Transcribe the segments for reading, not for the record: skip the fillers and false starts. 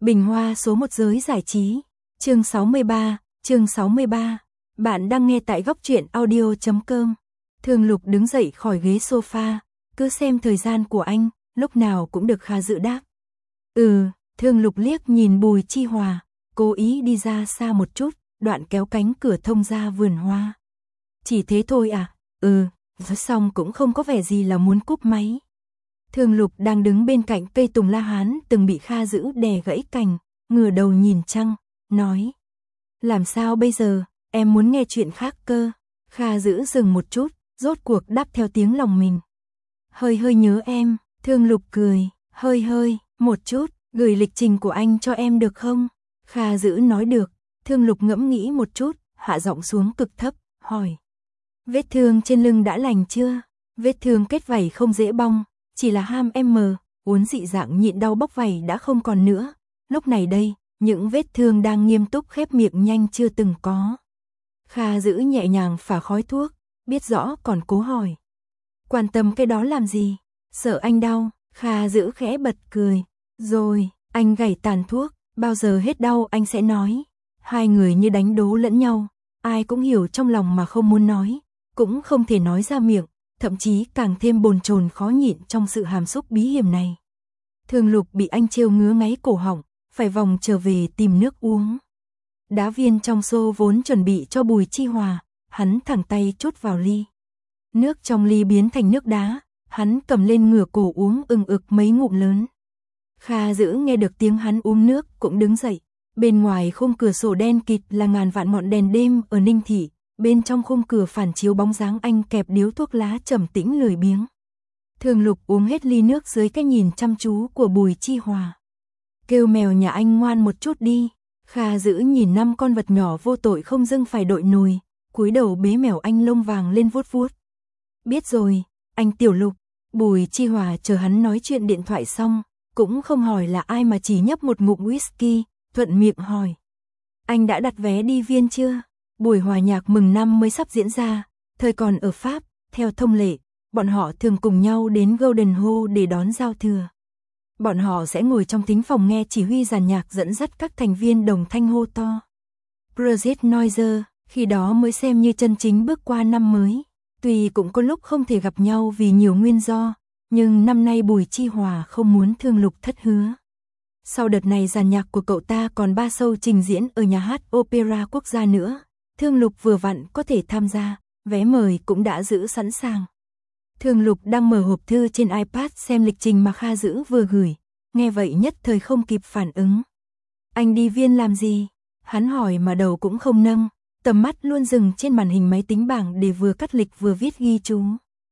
Bình Hoa số 1 giới giải trí. Chương 63. Bạn đang nghe tại góc truyện audio.com. Thường Lục đứng dậy khỏi ghế sofa, cứ xem thời gian của anh, lúc nào cũng được Kha Dữ đáp. Thường Lục liếc nhìn Bùi Chi Hòa, cố ý đi ra xa một chút, đoạn kéo cánh cửa thông ra vườn hoa. Chỉ thế thôi à? Nói xong cũng không có vẻ gì là muốn cúp máy. Thường Lục đang đứng bên cạnh cây tùng la hán từng bị Kha Dữ đè gãy cành, ngửa đầu nhìn trăng, nói. Làm sao bây giờ, em muốn nghe chuyện khác cơ. Kha Dữ dừng một chút, rốt cuộc đáp theo tiếng lòng mình. Hơi nhớ em. Thường Lục cười, hơi, một chút, gửi lịch trình của anh cho em được không? Kha Dữ nói được. Thường Lục ngẫm nghĩ một chút, hạ giọng xuống cực thấp, hỏi. Vết thương trên lưng đã lành chưa? Vết thương kết vảy không dễ bong, chỉ là ham uốn dị dạng nhịn đau bóc vảy đã không còn nữa. Lúc này đây, những vết thương đang nghiêm túc khép miệng nhanh chưa từng có. Kha Dữ nhẹ nhàng phả khói thuốc, biết rõ còn cố hỏi. Quan tâm cái đó làm gì? Sợ anh đau. Kha Dữ khẽ bật cười. Rồi, anh gảy tàn thuốc, bao giờ hết đau anh sẽ nói. Hai người như đánh đố lẫn nhau, ai cũng hiểu trong lòng mà không muốn nói, cũng không thể nói ra miệng, thậm chí càng thêm bồn chồn khó nhịn trong sự hàm xúc bí hiểm này. Thường Lục bị anh trêu ngứa ngáy cổ họng, phải vòng trở về tìm nước uống. Đá viên trong xô vốn chuẩn bị cho Bùi Chi Hòa, hắn thẳng tay trút vào ly. Nước trong ly biến thành nước đá, hắn cầm lên ngửa cổ uống ực mấy ngụm lớn. Kha Dữ nghe được tiếng hắn uống nước cũng đứng dậy. Bên ngoài khung cửa sổ đen kịt là ngàn vạn ngọn đèn đêm ở Ninh Thị, bên trong khung cửa phản chiếu bóng dáng anh kẹp điếu thuốc lá trầm tĩnh lười biếng. Thường Lục uống hết ly nước dưới cái nhìn chăm chú của Bùi Chi Hòa. Kêu mèo nhà anh ngoan một chút đi. Kha Dữ nhìn 5 con vật nhỏ vô tội không dưng phải đội nồi, cúi đầu bế mèo anh lông vàng lên vuốt. Biết rồi, anh Tiểu Lục. Bùi Chi Hòa chờ hắn nói chuyện điện thoại xong, cũng không hỏi là ai mà chỉ nhấp một ngụm whisky, thuận miệng hỏi. Anh đã đặt vé đi Viên chưa? Buổi hòa nhạc mừng năm mới sắp diễn ra, thời còn ở Pháp, theo thông lệ, bọn họ thường cùng nhau đến Golden Hall để đón giao thừa. Bọn họ sẽ ngồi trong thính phòng nghe chỉ huy dàn nhạc dẫn dắt các thành viên đồng thanh hô to. Bridget Noiser, khi đó mới xem như chân chính bước qua năm mới. Tuy cũng có lúc không thể gặp nhau vì nhiều nguyên do, nhưng năm nay Bùi Chi Hòa không muốn Thường Lục thất hứa. Sau đợt này dàn nhạc của cậu ta còn 3 show trình diễn ở nhà hát Opera Quốc gia nữa. Thường Lục vừa vặn có thể tham gia, vé mời cũng đã giữ sẵn sàng. Thường Lục đang mở hộp thư trên iPad xem lịch trình mà Kha Dữ vừa gửi, nghe vậy nhất thời không kịp phản ứng. Anh đi Viên làm gì? Hắn hỏi mà đầu cũng không nâng, tầm mắt luôn dừng trên màn hình máy tính bảng để vừa cắt lịch vừa viết ghi chú.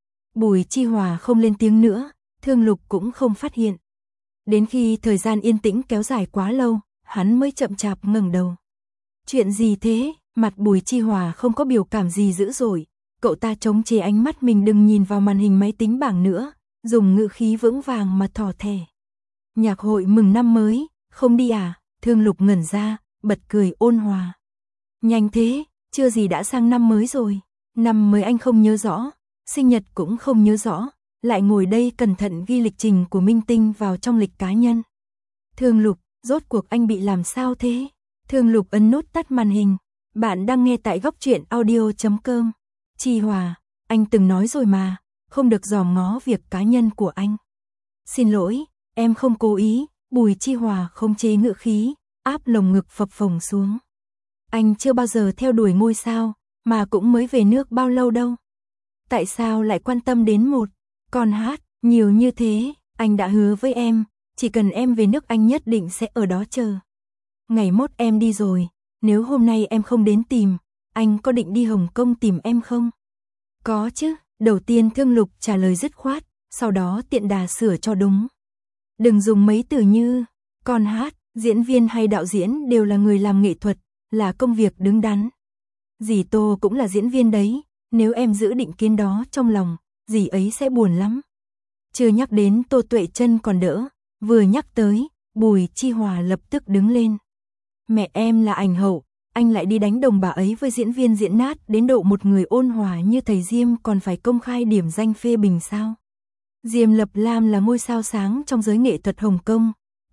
Bùi Chi Hòa không lên tiếng nữa, Thường Lục cũng không phát hiện. Đến khi thời gian yên tĩnh kéo dài quá lâu, hắn mới chậm chạp ngẩng đầu. Chuyện gì thế? Mặt Bùi Chi Hòa không có biểu cảm gì dữ dội, cậu ta chống chế ánh mắt mình đừng nhìn vào màn hình máy tính bảng nữa, dùng ngữ khí vững vàng mà thỏ thẻ. Nhạc hội mừng năm mới, không đi à? Thường Lục ngẩn ra, bật cười ôn hòa. Nhanh thế, chưa gì đã sang năm mới rồi. Năm mới anh không nhớ rõ, sinh nhật cũng không nhớ rõ, lại ngồi đây cẩn thận ghi lịch trình của minh tinh vào trong lịch cá nhân. Thường Lục, rốt cuộc anh bị làm sao thế? Thường Lục ấn nút tắt màn hình. Bạn đang nghe tại góc truyện audio.com. Chi Hòa, anh từng nói rồi mà, không được dòm ngó việc cá nhân của anh. Xin lỗi, em không cố ý. Bùi Chi Hòa không chế ngữ khí, áp lồng ngực phập phồng xuống. Anh chưa bao giờ theo đuổi ngôi sao, mà cũng mới về nước bao lâu đâu. Tại sao lại quan tâm đến một con hát nhiều như thế? Anh đã hứa với em, chỉ cần em về nước anh nhất định sẽ ở đó chờ. Ngày mốt em đi rồi, nếu hôm nay em không đến tìm, anh có định đi Hồng Kông tìm em không? Có chứ. Đầu tiên Thường Lục trả lời dứt khoát, sau đó tiện đà sửa cho đúng. Đừng dùng mấy từ như con hát, diễn viên hay đạo diễn đều là người làm nghệ thuật, là công việc đứng đắn. Dì Tô cũng là diễn viên đấy, nếu em giữ định kiến đó trong lòng, dì ấy sẽ buồn lắm. Chưa nhắc đến Tô Tuệ Trân còn đỡ, vừa nhắc tới, Bùi Chi Hòa lập tức đứng lên. Mẹ em là ảnh hậu, anh lại đi đánh đồng bà ấy với diễn viên diễn nát đến độ một người ôn hòa như thầy Diêm còn phải công khai điểm danh phê bình sao? Diêm Lập Lam là ngôi sao sáng trong giới nghệ thuật Hồng Kông,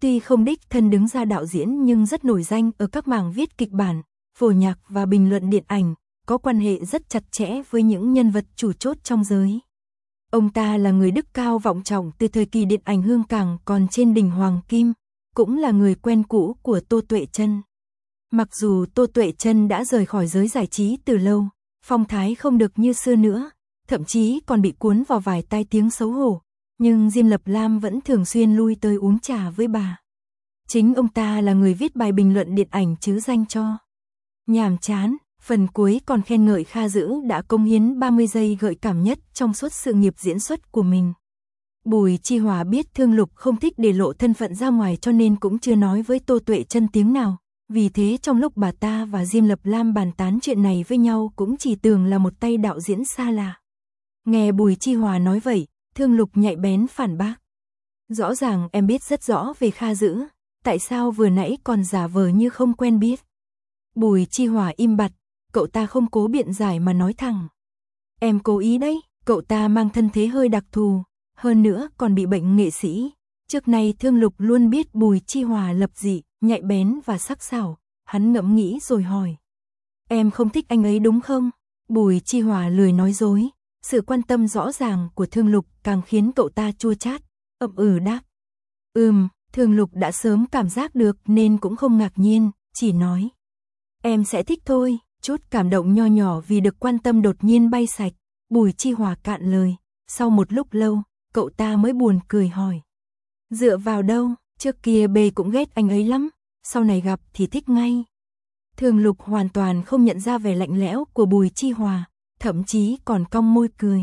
tuy không đích thân đứng ra đạo diễn nhưng rất nổi danh ở các mảng viết kịch bản, phổ nhạc và bình luận điện ảnh, có quan hệ rất chặt chẽ với những nhân vật chủ chốt trong giới. Ông ta là người đức cao vọng trọng từ thời kỳ điện ảnh hương cảng còn trên đỉnh hoàng kim, cũng là người quen cũ của Tô Tuệ Trân. Mặc dù Tô Tuệ Trân đã rời khỏi giới giải trí từ lâu, phong thái không được như xưa nữa, thậm chí còn bị cuốn vào vài tai tiếng xấu hổ, nhưng Diêm Lập Lam vẫn thường xuyên lui tới uống trà với bà. Chính ông ta là người viết bài bình luận điện ảnh chứ danh cho. Nhàm chán, phần cuối còn khen ngợi Kha Dữ đã cống hiến 30 giây gợi cảm nhất trong suốt sự nghiệp diễn xuất của mình. Bùi Chi Hòa biết Thương Lục không thích để lộ thân phận ra ngoài cho nên cũng chưa nói với Tô Tuệ Trân tiếng nào. Vì thế trong lúc bà ta và Diêm Lập Lam bàn tán chuyện này với nhau cũng chỉ tưởng là một tay đạo diễn xa lạ. Nghe Bùi Chi Hòa nói vậy, Thương Lục nhạy bén phản bác. Rõ ràng em biết rất rõ về Kha Dữ, tại sao vừa nãy còn giả vờ như không quen biết. Bùi Chi Hòa im bặt, cậu ta không cố biện giải mà nói thẳng. Em cố ý đấy, cậu ta mang thân thế hơi đặc thù, hơn nữa còn bị bệnh nghệ sĩ. Trước nay Thương Lục luôn biết Bùi Chi Hòa lập dị, nhạy bén và sắc sảo, hắn ngẫm nghĩ rồi hỏi. Em không thích anh ấy đúng không? Bùi Chi Hòa lười nói dối, sự quan tâm rõ ràng của Thương Lục càng khiến cậu ta chua chát, đáp. Thương Lục đã sớm cảm giác được nên cũng không ngạc nhiên, chỉ nói. Em sẽ thích thôi, chút cảm động nho nhỏ vì được quan tâm đột nhiên bay sạch, Bùi Chi Hòa cạn lời, sau một lúc lâu, cậu ta mới buồn cười hỏi. Dựa vào đâu, trước kia bê cũng ghét anh ấy lắm, sau này gặp thì thích ngay. Thương Lục hoàn toàn không nhận ra vẻ lạnh lẽo của Bùi Chi Hòa, thậm chí còn cong môi cười.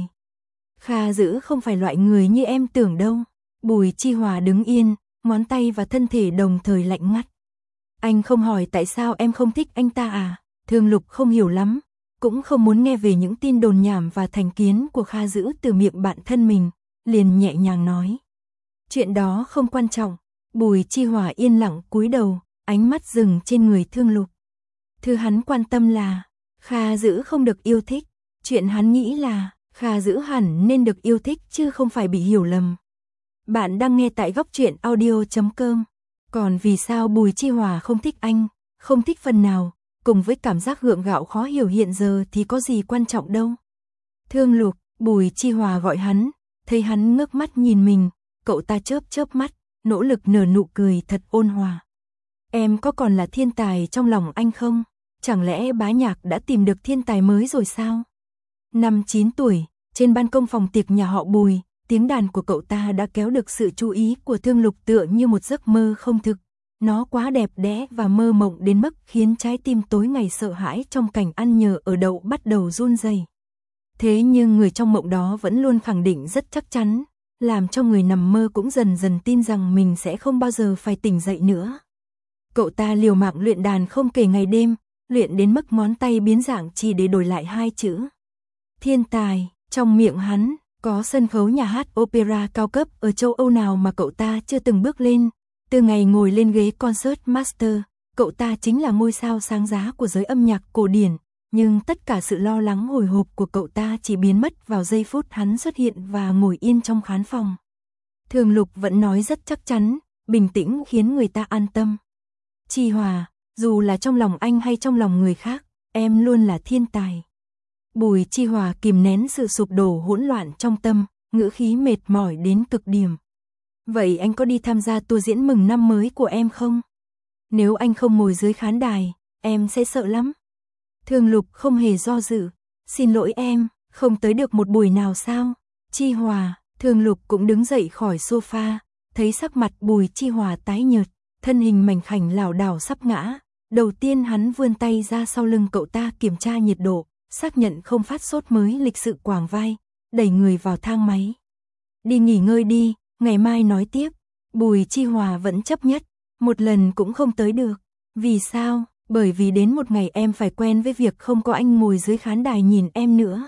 Kha Dữ không phải loại người như em tưởng đâu. Bùi Chi Hòa đứng yên, ngón tay và thân thể đồng thời lạnh ngắt. Anh không hỏi tại sao em không thích anh ta à? Thương Lục không hiểu lắm, cũng không muốn nghe về những tin đồn nhảm và thành kiến của Kha Dữ từ miệng bạn thân mình, liền nhẹ nhàng nói. Chuyện đó không quan trọng. Bùi Chi Hòa yên lặng cúi đầu, ánh mắt dừng trên người Thương Lục. Thứ hắn quan tâm là Kha Dữ không được yêu thích. Chuyện hắn nghĩ là Kha Dữ hẳn nên được yêu thích chứ không phải bị hiểu lầm. Bạn đang nghe tại góc truyện audio.com. Còn vì sao Bùi Chi Hòa không thích anh, không thích phần nào, cùng với cảm giác gượng gạo khó hiểu hiện giờ thì có gì quan trọng đâu. Thương Lục, Bùi Chi Hòa gọi hắn, thấy hắn ngước mắt nhìn mình, cậu ta chớp chớp mắt, nỗ lực nở nụ cười thật ôn hòa. Em có còn là thiên tài trong lòng anh không? Chẳng lẽ Bá Nhạc đã tìm được thiên tài mới rồi sao? Năm 9 tuổi, trên ban công phòng tiệc nhà họ Bùi, tiếng đàn của cậu ta đã kéo được sự chú ý của Thương Lục tựa như một giấc mơ không thực. Nó quá đẹp đẽ và mơ mộng đến mức khiến trái tim tối ngày sợ hãi trong cảnh ăn nhờ ở đậu bắt đầu run rẩy. Thế nhưng người trong mộng đó vẫn luôn khẳng định rất chắc chắn, làm cho người nằm mơ cũng dần dần tin rằng mình sẽ không bao giờ phải tỉnh dậy nữa. Cậu ta liều mạng luyện đàn không kể ngày đêm, luyện đến mức ngón tay biến dạng chỉ để đổi lại hai chữ. Thiên tài, trong miệng hắn, có sân khấu nhà hát opera cao cấp ở châu Âu nào mà cậu ta chưa từng bước lên. Từ ngày ngồi lên ghế concert master, cậu ta chính là ngôi sao sáng giá của giới âm nhạc cổ điển. Nhưng tất cả sự lo lắng hồi hộp của cậu ta chỉ biến mất vào giây phút hắn xuất hiện và ngồi yên trong khán phòng. Thương Lục vẫn nói rất chắc chắn, bình tĩnh khiến người ta an tâm. Chi Hòa, dù là trong lòng anh hay trong lòng người khác, em luôn là thiên tài. Bùi Chi Hòa kìm nén sự sụp đổ hỗn loạn trong tâm, ngữ khí mệt mỏi đến cực điểm. Vậy anh có đi tham gia tour diễn mừng năm mới của em không? Nếu anh không ngồi dưới khán đài, em sẽ sợ lắm. Thương Lục không hề do dự. Xin lỗi em, không tới được một buổi nào sao? Chi Hòa, Thương Lục cũng đứng dậy khỏi sofa, thấy sắc mặt Bùi Chi Hòa tái nhợt, thân hình mảnh khảnh lảo đảo sắp ngã. Đầu tiên hắn vươn tay ra sau lưng cậu ta kiểm tra nhiệt độ, xác nhận không phát sốt mới lịch sự quàng vai, đẩy người vào thang máy. Đi nghỉ ngơi đi, ngày mai nói tiếp. Bùi Chi Hòa vẫn chấp nhất, một lần cũng không tới được. Vì sao? Bởi vì đến một ngày em phải quen với việc không có anh ngồi dưới khán đài nhìn em nữa.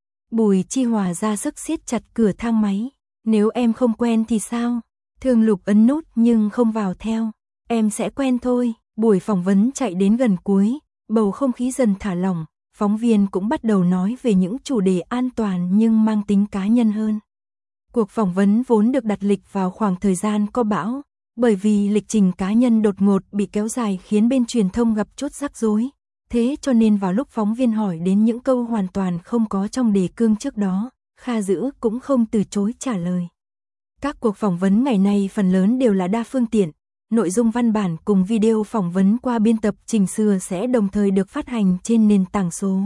Bùi Chi Hòa ra sức siết chặt cửa thang máy. Nếu em không quen thì sao? Thương Lục ấn nút nhưng không vào theo. Em sẽ quen thôi. Buổi phỏng vấn chạy đến gần cuối, bầu không khí dần thả lỏng, phóng viên cũng bắt đầu nói về những chủ đề an toàn nhưng mang tính cá nhân hơn. Cuộc phỏng vấn vốn được đặt lịch vào khoảng thời gian có bão, Bởi vì lịch trình cá nhân đột ngột bị kéo dài khiến bên truyền thông gặp chút rắc rối. Thế cho nên vào lúc phóng viên hỏi đến những câu hoàn toàn không có trong đề cương trước đó, Kha Dữ cũng không từ chối trả lời. Các cuộc phỏng vấn ngày nay phần lớn đều là đa phương tiện, nội dung văn bản cùng video phỏng vấn qua biên tập chỉnh sửa sẽ đồng thời được phát hành trên nền tảng số.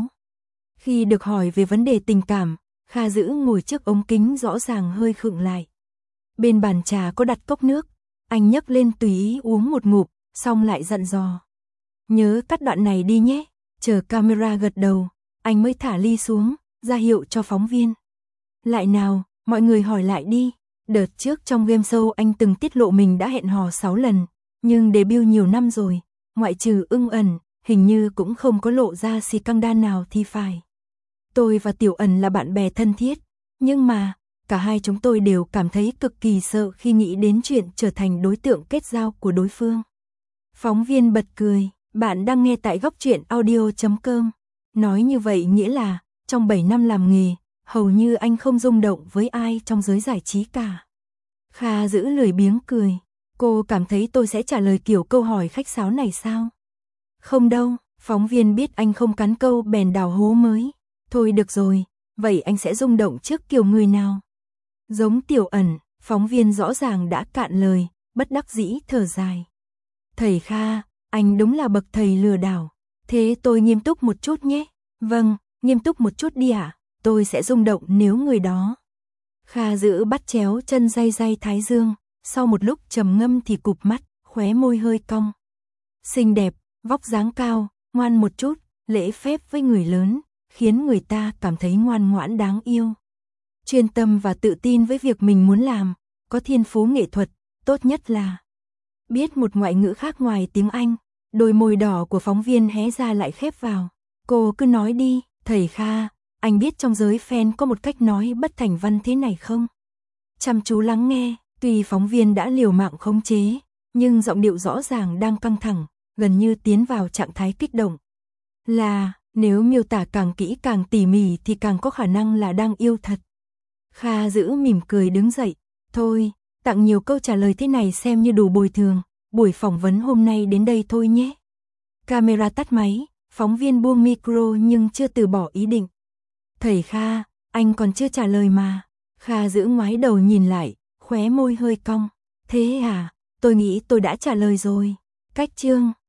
Khi được hỏi về vấn đề tình cảm, Kha Dữ ngồi trước ống kính rõ ràng hơi khựng lại. Bên bàn trà có đặt cốc nước, anh nhấc lên tùy ý uống một ngụm, xong lại dặn dò. Nhớ cắt đoạn này đi nhé, chờ camera gật đầu, anh mới thả ly xuống, ra hiệu cho phóng viên. Lại nào, mọi người hỏi lại đi. Đợt trước trong game show anh từng tiết lộ mình đã hẹn hò 6 lần, nhưng debut nhiều năm rồi, ngoại trừ Ưng Ẩn, hình như cũng không có lộ ra xì căng đan nào thì phải. Tôi và Tiểu Ẩn là bạn bè thân thiết, nhưng mà, cả hai chúng tôi đều cảm thấy cực kỳ sợ khi nghĩ đến chuyện trở thành đối tượng kết giao của đối phương. Phóng viên bật cười, bạn đang nghe tại Góc Truyện Audio.com. Nói như vậy nghĩa là, trong 7 năm làm nghề, hầu như anh không rung động với ai trong giới giải trí cả. Kha Dữ lười biếng cười. Cô cảm thấy tôi sẽ trả lời kiểu câu hỏi khách sáo này sao? Không đâu, phóng viên biết anh không cắn câu bèn đào hố mới. Thôi được rồi, vậy anh sẽ rung động trước kiểu người nào? Giống Tiểu Ẩn, phóng viên rõ ràng đã cạn lời, bất đắc dĩ thở dài. Thầy Kha, anh đúng là bậc thầy lừa đảo. Thế tôi nghiêm túc một chút nhé. Vâng, nghiêm túc một chút đi ạ. Tôi sẽ rung động nếu người đó. Kha Dữ bắt chéo chân day day thái dương, sau một lúc trầm ngâm thì cụp mắt, khóe môi hơi cong. Xinh đẹp, vóc dáng cao, ngoan một chút, lễ phép với người lớn, khiến người ta cảm thấy ngoan ngoãn đáng yêu. Chuyên tâm và tự tin với việc mình muốn làm, có thiên phú nghệ thuật, tốt nhất là biết một ngoại ngữ khác ngoài tiếng Anh. Đôi môi đỏ của phóng viên hé ra lại khép vào. Cô cứ nói đi, thầy Kha, anh biết trong giới fan có một cách nói bất thành văn thế này không? Chăm chú lắng nghe, tuy phóng viên đã liều mạng khống chế, nhưng giọng điệu rõ ràng đang căng thẳng, gần như tiến vào trạng thái kích động. Là, nếu miêu tả càng kỹ càng tỉ mỉ thì càng có khả năng là đang yêu thật. Kha Dữ mỉm cười đứng dậy. Thôi, tặng nhiều câu trả lời thế này xem như đủ bồi thường. Buổi phỏng vấn hôm nay đến đây thôi nhé. Camera tắt máy, phóng viên buông micro nhưng chưa từ bỏ ý định. Thầy Kha, anh còn chưa trả lời mà. Kha Dữ ngoái đầu nhìn lại, khóe môi hơi cong. Thế à, tôi nghĩ tôi đã trả lời rồi. Cách chương